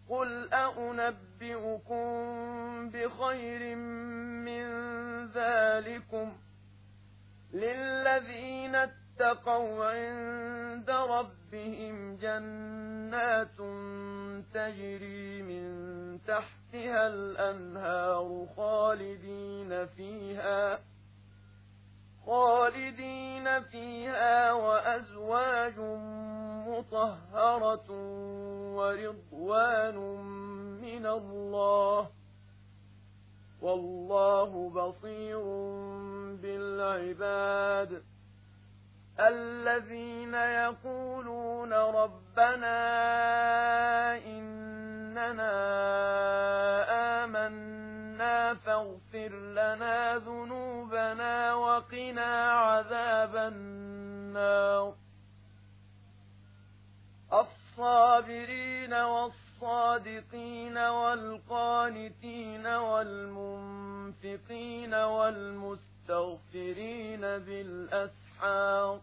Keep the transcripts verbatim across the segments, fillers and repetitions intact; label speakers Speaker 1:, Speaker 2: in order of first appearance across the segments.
Speaker 1: قل أأنبئكم بخير من ذلكم للذين اتقوا عند ربهم جنات تجري من تحتها الأنهار خالدين فيها خالدين فيها وأزواج مطهرة ورضوان من الله والله بصير بالعباد الذين يقولون ربنا إننا آمنا فاغفر لنا ذنوبنا وقنا عذاب النار الصابرين والصادقين والقانتين والمنفقين والمستغفرين بالأسحار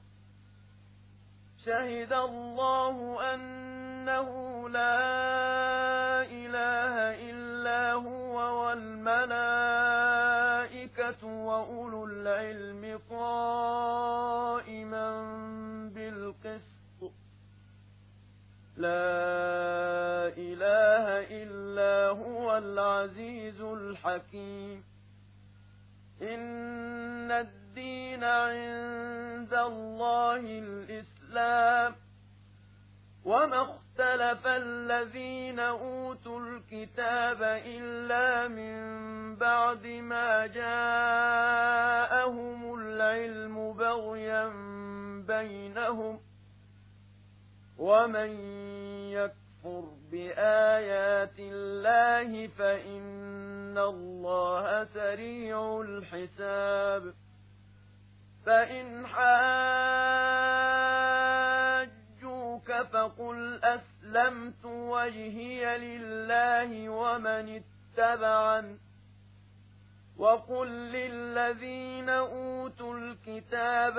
Speaker 1: شهد الله أنه لا إله إلا هو والملائكة وأولو العلم قائما بالقسط لا إله إلا هو العزيز الحكيم إن الدين عند الله الإسلام وما اختلف الذين أوتوا الكتاب إلا من بعد ما جاءهم العلم بغيا بينهم ومن يكفر بآيات الله فإن الله سريع الحساب فإن حاجوك فقل أسلمت وجهي لله ومن اتبعن وقل للذين أوتوا الكتاب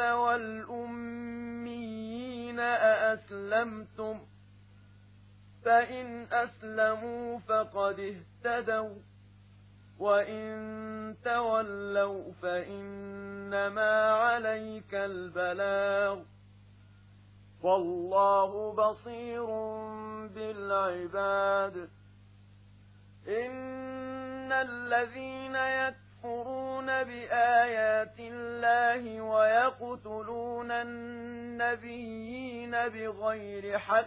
Speaker 1: والأميين أأسلمتم فإن أسلموا فقد اهتدوا وإن تولوا فإنما عليك البلاغ والله بصير بالعباد إن الذين يكفرون بآيات الله ويقتلون النبيين بغير حق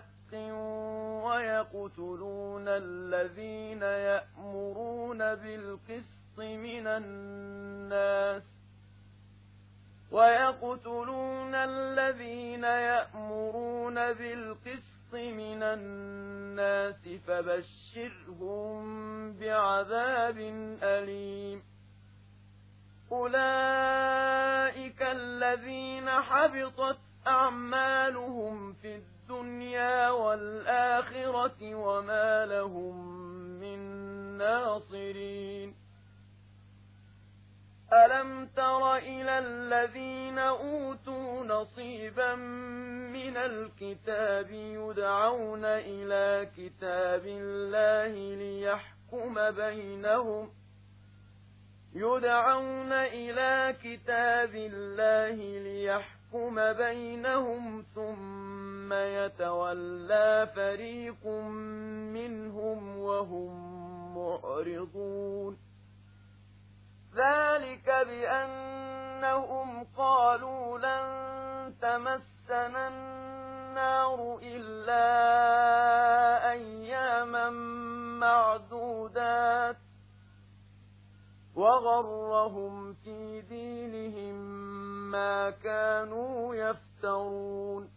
Speaker 1: ويقتلون الذين يأمرون بالقسط من الناس ويقتلون الذين يأمرون بالقسط من الناس فبشرهم بعذاب أليم أولئك الذين حبطت أعمالهم في الدنيا والآخرة وما لهم من ناصرين ألم تر إلى الذين أوتوا نصيبا من الكتاب يدعون إلى كتاب الله ليحكم بينهم يدعون إلى كتاب الله ليحكم بينهم ثم يتولى فريق منهم وهم معرضون ذلك بأنهم قالوا لن تمسنا النار إلا أياما معدودات وغرهم في دينهم ما كانوا يفترون